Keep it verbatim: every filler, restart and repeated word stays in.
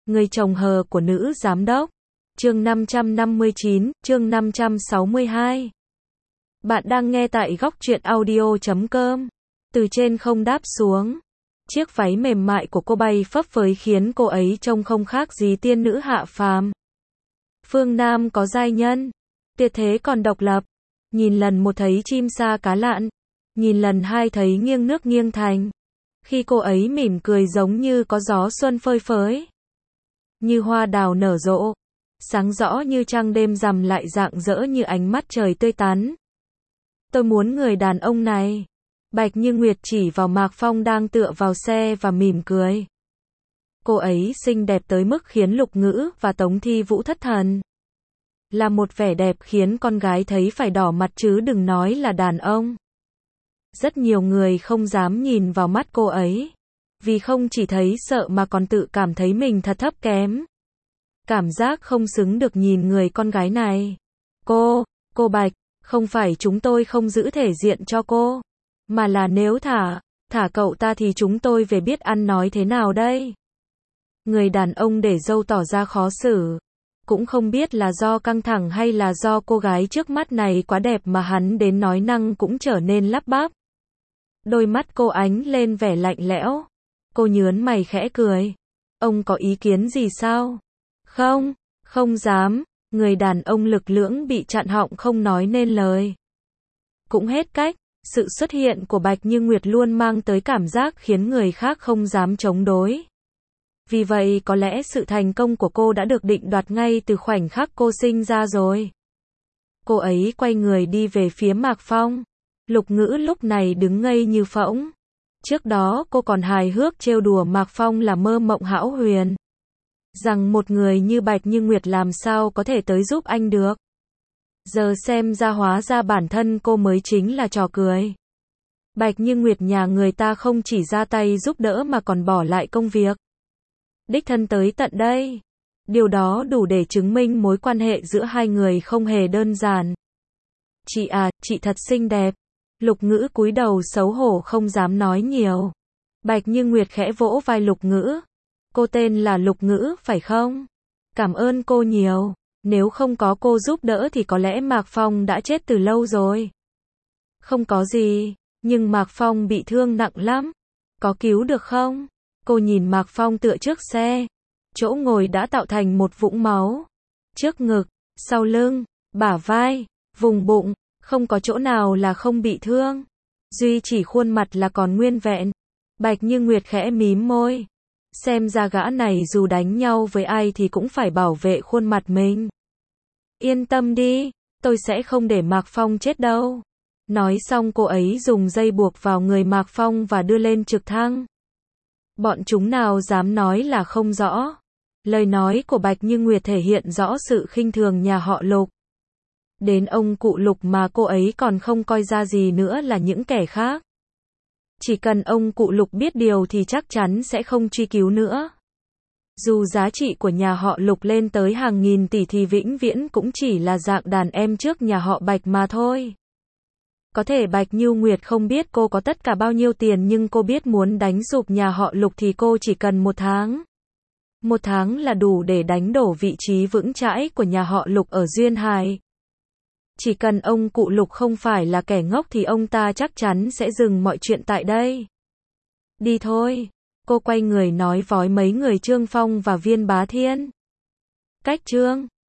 Người chồng hờ của nữ giám đốc. Chương năm trăm năm mươi chín, chương năm trăm sáu mươi hai. Bạn đang nghe tại góc truyện audio chấm com. Từ trên không đáp xuống. Chiếc váy mềm mại của cô bay phấp phới khiến cô ấy trông không khác gì tiên nữ hạ phàm. Phương Nam có giai nhân, tuyệt thế còn độc lập. Nhìn lần một thấy chim sa cá lặn, nhìn lần hai thấy nghiêng nước nghiêng thành. Khi cô ấy mỉm cười giống như có gió xuân phơi phới, như hoa đào nở rộ, sáng rõ như trăng đêm rằm lại rạng rỡ như ánh mắt trời tươi tắn. Tôi muốn người đàn ông này. Bạch Như Nguyệt chỉ vào Mạc Phong đang tựa vào xe và mỉm cười. Cô ấy xinh đẹp tới mức khiến Lục Ngữ và Tống Thi Vũ thất thần. Là một vẻ đẹp khiến con gái thấy phải đỏ mặt chứ đừng nói là đàn ông. Rất nhiều người không dám nhìn vào mắt cô ấy, vì không chỉ thấy sợ mà còn tự cảm thấy mình thật thấp kém. Cảm giác không xứng được nhìn người con gái này. Cô, cô Bạch, không phải chúng tôi không giữ thể diện cho cô, mà là nếu thả, thả cậu ta thì chúng tôi về biết ăn nói thế nào đây? Người đàn ông để râu tỏ ra khó xử. Cũng không biết là do căng thẳng hay là do cô gái trước mắt này quá đẹp mà hắn đến nói năng cũng trở nên lắp bắp. Đôi mắt cô ánh lên vẻ lạnh lẽo. Cô nhớn mày khẽ cười. Ông có ý kiến gì sao? Không, không dám. Người đàn ông lực lưỡng bị chặn họng không nói nên lời. Cũng hết cách. Sự xuất hiện của Bạch Như Nguyệt luôn mang tới cảm giác khiến người khác không dám chống đối. Vì vậy có lẽ sự thành công của cô đã được định đoạt ngay từ khoảnh khắc cô sinh ra rồi. Cô ấy quay người đi về phía Mạc Phong. Lục Ngữ lúc này đứng ngây như phỗng. Trước đó cô còn hài hước trêu đùa Mạc Phong là mơ mộng hão huyền, rằng một người như Bạch Như Nguyệt làm sao có thể tới giúp anh được. Giờ xem ra hóa ra bản thân cô mới chính là trò cười. Bạch Như Nguyệt nhà người ta không chỉ ra tay giúp đỡ mà còn bỏ lại công việc, đích thân tới tận đây. Điều đó đủ để chứng minh mối quan hệ giữa hai người không hề đơn giản. Chị à, chị thật xinh đẹp. Lục Ngữ cúi đầu xấu hổ không dám nói nhiều. Bạch Như Nguyệt khẽ vỗ vai Lục Ngữ. Cô tên là Lục Ngữ, phải không? Cảm ơn cô nhiều. Nếu không có cô giúp đỡ thì có lẽ Mạc Phong đã chết từ lâu rồi. Không có gì, nhưng Mạc Phong bị thương nặng lắm. Có cứu được không? Cô nhìn Mạc Phong tựa trước xe. Chỗ ngồi đã tạo thành một vũng máu. Trước ngực, sau lưng, bả vai, vùng bụng, không có chỗ nào là không bị thương. Duy chỉ khuôn mặt là còn nguyên vẹn. Bạch Như Nguyệt khẽ mím môi. Xem ra gã này dù đánh nhau với ai thì cũng phải bảo vệ khuôn mặt mình. Yên tâm đi, tôi sẽ không để Mạc Phong chết đâu. Nói xong cô ấy dùng dây buộc vào người Mạc Phong và đưa lên trực thăng. Bọn chúng nào dám nói là không rõ. Lời nói của Bạch Như Nguyệt thể hiện rõ sự khinh thường nhà họ Lục. Đến ông cụ Lục mà cô ấy còn không coi ra gì nữa là những kẻ khác. Chỉ cần ông cụ Lục biết điều thì chắc chắn sẽ không truy cứu nữa. Dù giá trị của nhà họ Lục lên tới hàng nghìn tỷ thì vĩnh viễn cũng chỉ là dạng đàn em trước nhà họ Bạch mà thôi. Có thể Bạch Như Nguyệt không biết cô có tất cả bao nhiêu tiền, nhưng cô biết muốn đánh sụp nhà họ Lục thì cô chỉ cần một tháng. Một tháng là đủ để đánh đổ vị trí vững chãi của nhà họ Lục ở Duyên Hải. Chỉ cần ông cụ Lục không phải là kẻ ngốc thì ông ta chắc chắn sẽ dừng mọi chuyện tại đây. Đi thôi. Cô quay người nói với mấy người Trương Phong và Viên Bá Thiên. Cách Trương.